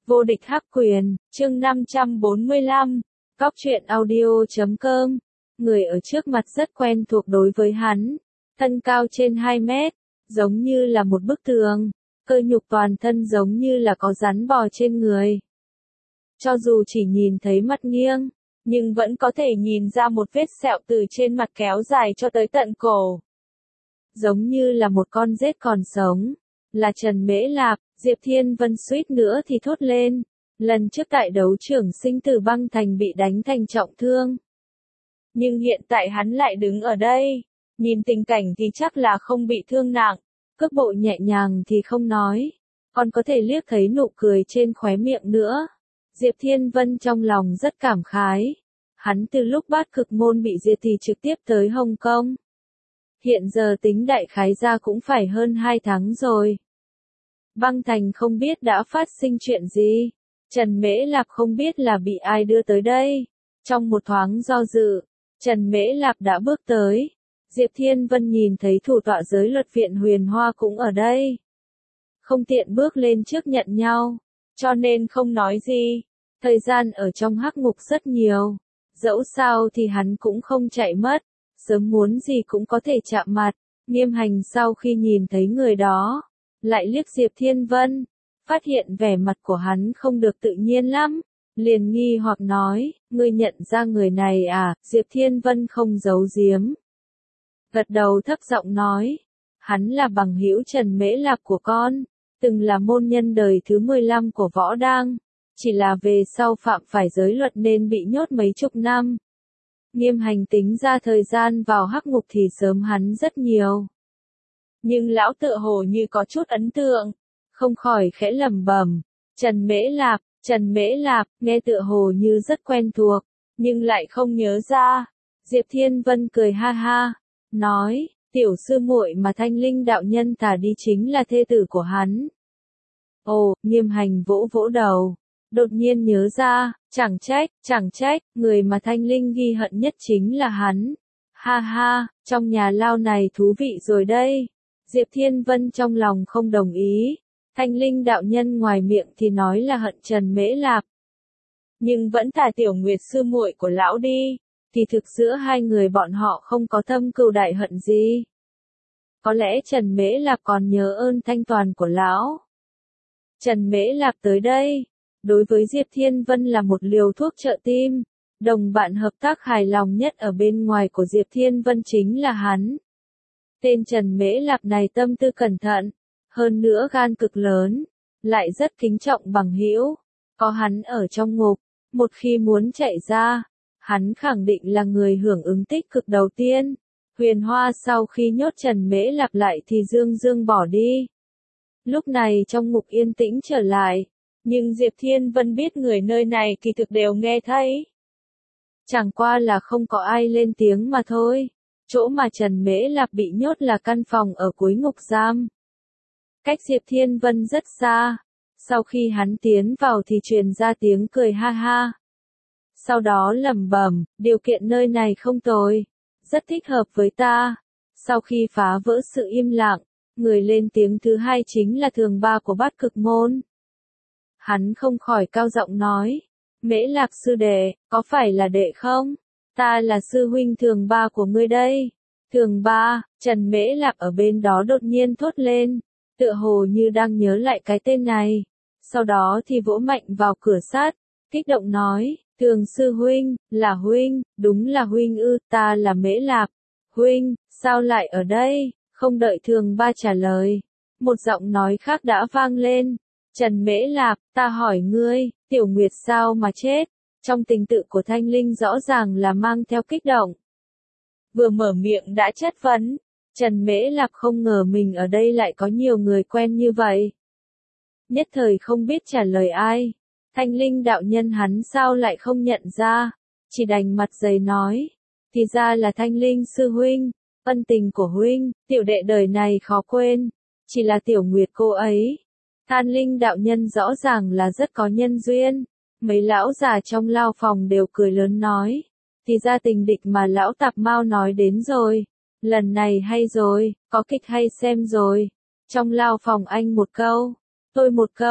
Vô địch hắc quyền, chương 545, Góc truyện audio.com. Người ở trước mặt rất quen thuộc đối với hắn, thân cao trên 2 mét, giống như là một bức tường, cơ nhục toàn thân giống như là có rắn bò trên người. Cho dù chỉ nhìn thấy mặt nghiêng, nhưng vẫn có thể nhìn ra một vết sẹo từ trên mặt kéo dài cho tới tận cổ. Giống như là một con rết còn sống, là Trần Mễ Lạp. Diệp Thiên Vân suýt nữa thì thốt lên, lần trước tại đấu trường sinh tử băng thành bị đánh thành trọng thương. Nhưng hiện tại hắn lại đứng ở đây, nhìn tình cảnh thì chắc là không bị thương nặng, cước bộ nhẹ nhàng thì không nói, còn có thể liếc thấy nụ cười trên khóe miệng nữa. Diệp Thiên Vân trong lòng rất cảm khái, hắn từ lúc Bát Cực Môn bị diệt thì trực tiếp tới Hồng Kông. Hiện giờ tính đại khái ra cũng phải hơn 2 tháng rồi. Băng thành không biết đã phát sinh chuyện gì, Trần Mễ Lạp không biết là bị ai đưa tới đây. Trong một thoáng do dự, Trần Mễ Lạp đã bước tới. Diệp Thiên Vân nhìn thấy thủ tọa giới luật viện Huyền Hoa cũng ở đây. Không tiện bước lên trước nhận nhau, cho nên không nói gì. Thời gian ở trong hắc ngục rất nhiều, dẫu sao thì hắn cũng không chạy mất, sớm muốn gì cũng có thể chạm mặt. Nghiêm Hành sau khi nhìn thấy người đó, lại liếc Diệp Thiên Vân, phát hiện vẻ mặt của hắn không được tự nhiên lắm, liền nghi hoặc nói, ngươi nhận ra người này à? Diệp Thiên Vân không giấu giếm, gật đầu thấp giọng nói, hắn là bằng hữu Trần Mễ Lạp của con, từng là môn nhân đời thứ 15 của Võ Đang, chỉ là về sau phạm phải giới luật nên bị nhốt mấy chục năm. Nghiêm Hành tính ra thời gian vào hắc ngục thì sớm hắn rất nhiều. Nhưng lão tựa hồ như có chút ấn tượng, không khỏi khẽ lẩm bẩm, Trần Mễ Lạp, nghe tựa hồ như rất quen thuộc, nhưng lại không nhớ ra. Diệp Thiên Vân cười ha ha, nói, tiểu sư muội mà Thanh Linh đạo nhân thả đi chính là thê tử của hắn. Ồ, Nghiêm Hành vỗ vỗ đầu, đột nhiên nhớ ra, chẳng trách, người mà Thanh Linh ghi hận nhất chính là hắn. Ha ha, trong nhà lao này thú vị rồi đây. Diệp Thiên Vân trong lòng không đồng ý, Thanh Linh đạo nhân ngoài miệng thì nói là hận Trần Mễ Lạp, nhưng vẫn thả Tiểu Nguyệt sư muội của lão đi, thì thực giữa hai người bọn họ không có thâm cừu đại hận gì. Có lẽ Trần Mễ Lạp còn nhớ ơn thanh toàn của lão. Trần Mễ Lạp tới đây, đối với Diệp Thiên Vân là một liều thuốc trợ tim, đồng bạn hợp tác hài lòng nhất ở bên ngoài của Diệp Thiên Vân chính là hắn. Tên Trần Mễ Lạp này tâm tư cẩn thận, hơn nữa gan cực lớn, lại rất kính trọng bằng hữu. Có hắn ở trong ngục, một khi muốn chạy ra, hắn khẳng định là người hưởng ứng tích cực đầu tiên. Huyền Hoa sau khi nhốt Trần Mễ Lạp lại thì Dương Dương bỏ đi. Lúc này trong ngục yên tĩnh trở lại, nhưng Diệp Thiên Vân biết người nơi này kỳ thực đều nghe thấy. Chẳng qua là không có ai lên tiếng mà thôi. Chỗ mà Trần Mễ Lạp bị nhốt là căn phòng ở cuối ngục giam. Cách Diệp Thiên Vân rất xa. Sau khi hắn tiến vào thì truyền ra tiếng cười ha ha. Sau đó lẩm bẩm, điều kiện nơi này không tồi, rất thích hợp với ta. Sau khi phá vỡ sự im lặng, người lên tiếng thứ hai chính là Thường Ba của Bát Cực Môn. Hắn không khỏi cao giọng nói, Mễ Lạp sư đệ, có phải là đệ không? Ta là sư huynh Thường Ba của ngươi đây. Thường Ba, Trần Mễ Lạp ở bên đó đột nhiên thốt lên, tựa hồ như đang nhớ lại cái tên này. Sau đó thì vỗ mạnh vào cửa sắt, kích động nói, Thường sư huynh, là huynh, đúng là huynh ư, ta là Mễ Lạp. Huynh, sao lại ở đây? Không đợi Thường Ba trả lời, một giọng nói khác đã vang lên. Trần Mễ Lạp, ta hỏi ngươi, Tiểu Nguyệt sao mà chết? Trong tình tự của Thanh Linh rõ ràng là mang theo kích động. Vừa mở miệng đã chất vấn, Trần Mễ Lạp không ngờ mình ở đây lại có nhiều người quen như vậy. Nhất thời không biết trả lời ai, Thanh Linh đạo nhân hắn sao lại không nhận ra, chỉ đành mặt dày nói, thì ra là Thanh Linh sư huynh, ân tình của huynh, tiểu đệ đời này khó quên, chỉ là Tiểu Nguyệt cô ấy. Thanh Linh đạo nhân rõ ràng là rất có nhân duyên. Mấy lão già trong lao phòng đều cười lớn nói, thì ra tình địch mà lão Tạp Mao nói đến rồi, lần này hay rồi, có kịch hay xem rồi. Trong lao phòng anh một câu, tôi một câu,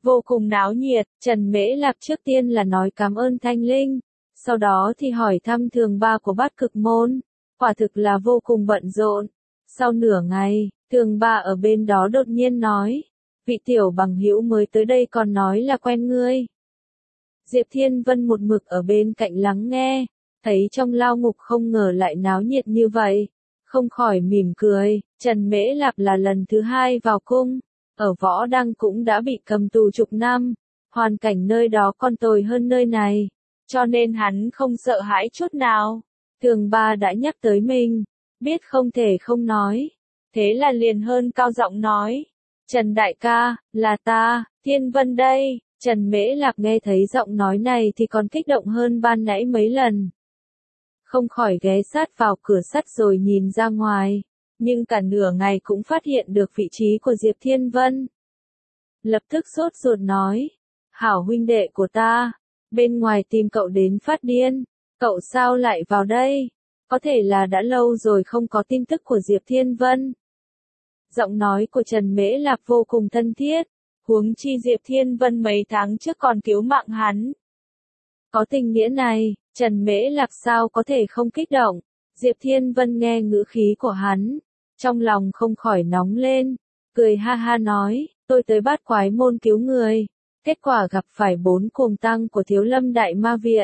vô cùng náo nhiệt. Trần Mễ Lạp trước tiên là nói cảm ơn Thanh Linh, sau đó thì hỏi thăm thường ba của Bát Cực Môn, quả thực là vô cùng bận rộn. Sau nửa ngày, thường ba ở bên đó đột nhiên nói, vị tiểu bằng hữu mới tới đây còn nói là quen ngươi. Diệp Thiên Vân một mực ở bên cạnh lắng nghe, thấy trong lao ngục không ngờ lại náo nhiệt như vậy, không khỏi mỉm cười. Trần Mễ Lạp là lần thứ hai vào cung, ở Võ Đăng cũng đã bị cầm tù chục năm, hoàn cảnh nơi đó còn tồi hơn nơi này, cho nên hắn không sợ hãi chút nào. Thường ba đã nhắc tới mình, biết không thể không nói, thế là liền hơn cao giọng nói, Trần đại ca, là ta, Thiên Vân đây. Trần Mễ Lạp nghe thấy giọng nói này thì còn kích động hơn ban nãy mấy lần. Không khỏi ghé sát vào cửa sắt rồi nhìn ra ngoài, nhưng cả nửa ngày cũng phát hiện được vị trí của Diệp Thiên Vân. Lập tức sốt ruột nói, hảo huynh đệ của ta, bên ngoài tìm cậu đến phát điên, cậu sao lại vào đây? Có thể là đã lâu rồi không có tin tức của Diệp Thiên Vân. Giọng nói của Trần Mễ Lạp vô cùng thân thiết, huống chi Diệp Thiên Vân mấy tháng trước còn cứu mạng hắn. Có tình nghĩa này, Trần Mễ Lạp sao có thể không kích động. Diệp Thiên Vân nghe ngữ khí của hắn, trong lòng không khỏi nóng lên, cười ha ha nói, tôi tới Bát Quái Môn cứu người, kết quả gặp phải 4 cuồng tăng của Thiếu Lâm Đại Ma Viện.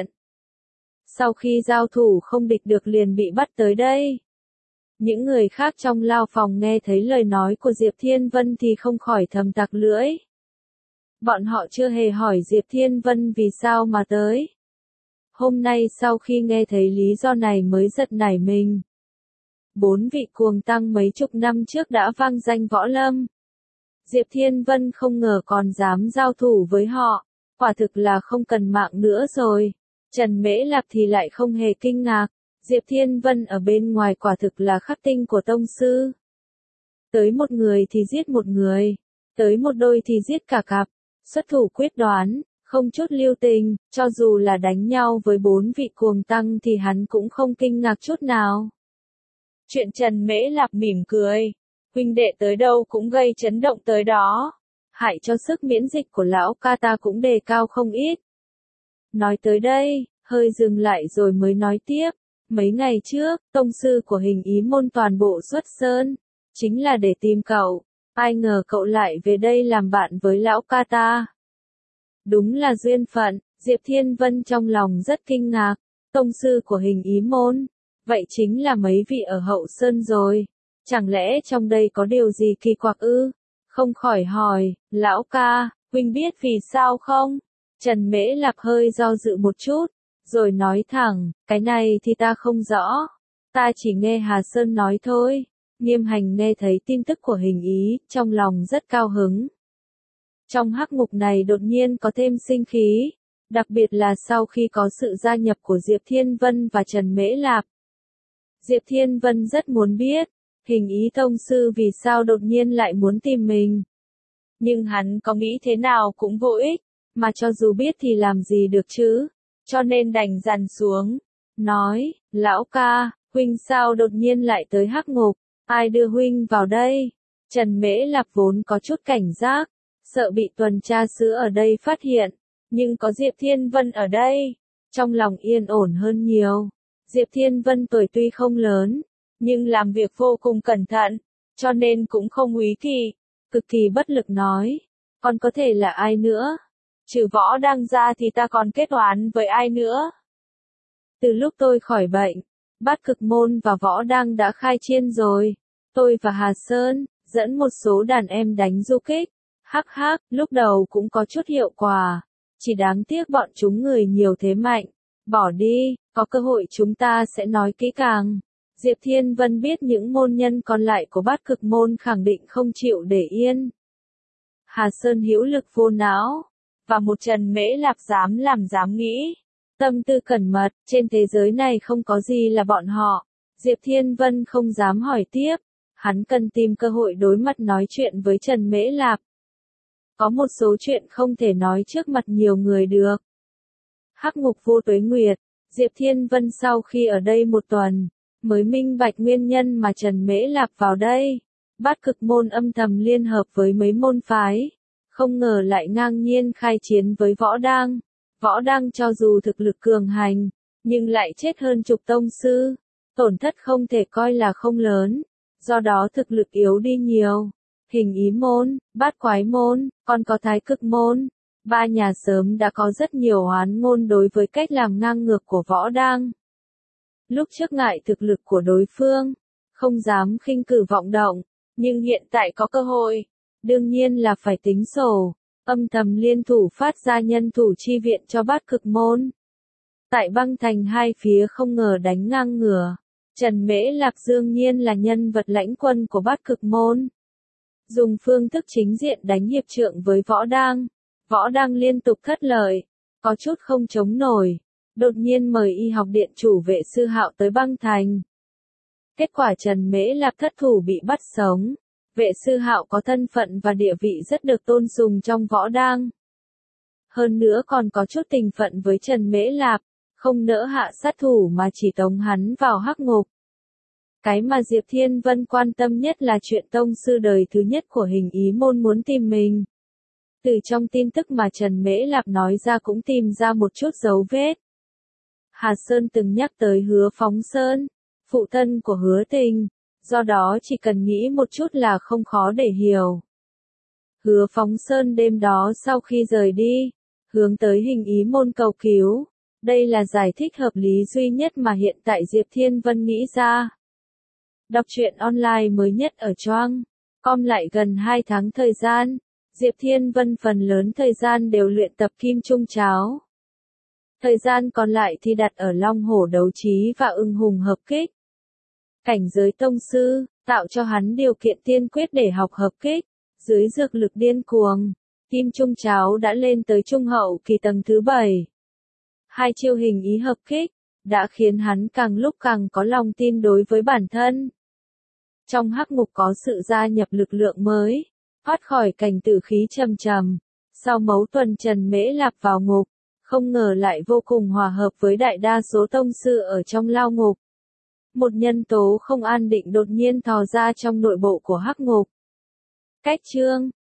Sau khi giao thủ không địch được liền bị bắt tới đây. Những người khác trong lao phòng nghe thấy lời nói của Diệp Thiên Vân thì không khỏi thầm tặc lưỡi. Bọn họ chưa hề hỏi Diệp Thiên Vân vì sao mà tới. Hôm nay sau khi nghe thấy lý do này mới giật nảy mình. 4 vị cuồng tăng mấy chục năm trước đã vang danh võ lâm. Diệp Thiên Vân không ngờ còn dám giao thủ với họ, quả thực là không cần mạng nữa rồi. Trần Mễ Lạp thì lại không hề kinh ngạc, Diệp Thiên Vân ở bên ngoài quả thực là khắc tinh của tông sư. Tới một người thì giết một người, tới một đôi thì giết cả cặp, xuất thủ quyết đoán, không chút lưu tình, cho dù là đánh nhau với 4 vị cuồng tăng thì hắn cũng không kinh ngạc chút nào. Chuyện Trần Mễ Lạp mỉm cười, huynh đệ tới đâu cũng gây chấn động tới đó, hại cho sức miễn dịch của lão ca ta cũng đề cao không ít. Nói tới đây, hơi dừng lại rồi mới nói tiếp, mấy ngày trước, tông sư của Hình Ý Môn toàn bộ xuất sơn, chính là để tìm cậu, ai ngờ cậu lại về đây làm bạn với lão ca ta. Đúng là duyên phận, Diệp Thiên Vân trong lòng rất kinh ngạc, tông sư của Hình Ý Môn, vậy chính là mấy vị ở Hậu Sơn rồi, chẳng lẽ trong đây có điều gì kỳ quặc ư? Không khỏi hỏi, lão ca, huynh biết vì sao không? Trần Mễ Lạp hơi do dự một chút, rồi nói thẳng, cái này thì ta không rõ, ta chỉ nghe Hà Sơn nói thôi. Nghiêm Hành nghe thấy tin tức của Hình Ý, trong lòng rất cao hứng. Trong hắc ngục này đột nhiên có thêm sinh khí, đặc biệt là sau khi có sự gia nhập của Diệp Thiên Vân và Trần Mễ Lạp. Diệp Thiên Vân rất muốn biết, Hình Ý tông sư vì sao đột nhiên lại muốn tìm mình. Nhưng hắn có nghĩ thế nào cũng vô ích, mà cho dù biết thì làm gì được chứ, cho nên đành dằn xuống, nói, lão ca, huynh sao đột nhiên lại tới hắc ngục, ai đưa huynh vào đây? Trần Mễ Lạp vốn có chút cảnh giác, sợ bị tuần tra sứ ở đây phát hiện, nhưng có Diệp Thiên Vân ở đây, trong lòng yên ổn hơn nhiều. Diệp Thiên Vân tuổi tuy không lớn, nhưng làm việc vô cùng cẩn thận, cho nên cũng không úy kỵ, cực kỳ bất lực nói, còn có thể là ai nữa? Trừ Võ Đăng ra thì ta còn kết oán với ai nữa? Từ lúc tôi khỏi bệnh, Bát Cực Môn và Võ Đăng đã khai chiên rồi, tôi và Hà Sơn, dẫn một số đàn em đánh du kích, hắc hắc, lúc đầu cũng có chút hiệu quả, chỉ đáng tiếc bọn chúng người nhiều thế mạnh, bỏ đi, có cơ hội chúng ta sẽ nói kỹ càng. Diệp Thiên Vân biết những môn nhân còn lại của Bát Cực Môn khẳng định không chịu để yên. Hà Sơn hữu lực vô não, và một Trần Mễ Lạp dám làm dám nghĩ, tâm tư cẩn mật, trên thế giới này không có gì là bọn họ. Diệp Thiên Vân không dám hỏi tiếp, hắn cần tìm cơ hội đối mặt nói chuyện với Trần Mễ Lạp. Có một số chuyện không thể nói trước mặt nhiều người được. Hắc ngục Vô Tuế Nguyệt, Diệp Thiên Vân sau khi ở đây một tuần, mới minh bạch nguyên nhân mà Trần Mễ Lạp vào đây. Bát Cực Môn âm thầm liên hợp với mấy môn phái, không ngờ lại ngang nhiên khai chiến với Võ Đang. Võ Đang cho dù thực lực cường hành, nhưng lại chết hơn chục tông sư, tổn thất không thể coi là không lớn, do đó thực lực yếu đi nhiều. Hình Ý môn, Bát Quái môn, còn có Thái Cực môn, ba nhà sớm đã có rất nhiều oán ngôn đối với cách làm ngang ngược của Võ Đang. Lúc trước ngại thực lực của đối phương, không dám khinh cử vọng động, nhưng hiện tại có cơ hội, đương nhiên là phải tính sổ, âm thầm liên thủ phát ra nhân thủ chi viện cho Bát Cực môn. Tại băng thành hai phía không ngờ đánh ngang ngửa, Trần Mễ Lạc đương nhiên là nhân vật lãnh quân của Bát Cực môn. Dùng phương thức chính diện đánh hiệp trượng với Võ Đang. Võ Đang liên tục thất lợi, có chút không chống nổi, đột nhiên mời y học điện chủ Vệ Sư Hạo tới băng thành. Kết quả Trần Mễ Lạc thất thủ bị bắt sống. Vệ Sư Hạo có thân phận và địa vị rất được tôn sùng trong Võ Đang. Hơn nữa còn có chút tình phận với Trần Mễ Lạc, không nỡ hạ sát thủ mà chỉ tống hắn vào hắc ngục. Cái mà Diệp Thiên Vân quan tâm nhất là chuyện tông sư đời thứ nhất của Hình Ý môn muốn tìm mình. Từ trong tin tức mà Trần Mễ Lạc nói ra cũng tìm ra một chút dấu vết. Hà Sơn từng nhắc tới Hứa Phóng Sơn, phụ thân của Hứa Tình, do đó chỉ cần nghĩ một chút là không khó để hiểu. Hứa Phóng Sơn đêm đó sau khi rời đi, hướng tới Hình Ý môn cầu cứu. Đây là giải thích hợp lý duy nhất mà hiện tại Diệp Thiên Vân nghĩ ra. Đọc truyện online mới nhất ở Choang.com lại gần 2 tháng thời gian, Diệp Thiên Vân phần lớn thời gian đều luyện tập Kim Trung Cháo. Thời gian còn lại thì đặt ở Long Hổ đấu trí và Ưng Hùng hợp kích. Cảnh giới tông sư, tạo cho hắn điều kiện tiên quyết để học hợp kích. Dưới dược lực điên cuồng, Kim Trung Cháo đã lên tới trung hậu kỳ tầng thứ 7. Hai chiêu Hình Ý hợp kích, đã khiến hắn càng lúc càng có lòng tin đối với bản thân. Trong hắc ngục có sự gia nhập lực lượng mới, thoát khỏi cảnh tử khí trầm trầm. Sau mấu tuần Trần Mễ Lạc vào ngục, không ngờ lại vô cùng hòa hợp với đại đa số tông sư ở trong lao ngục. Một nhân tố không an định đột nhiên thò ra trong nội bộ của hắc ngục. Cách chương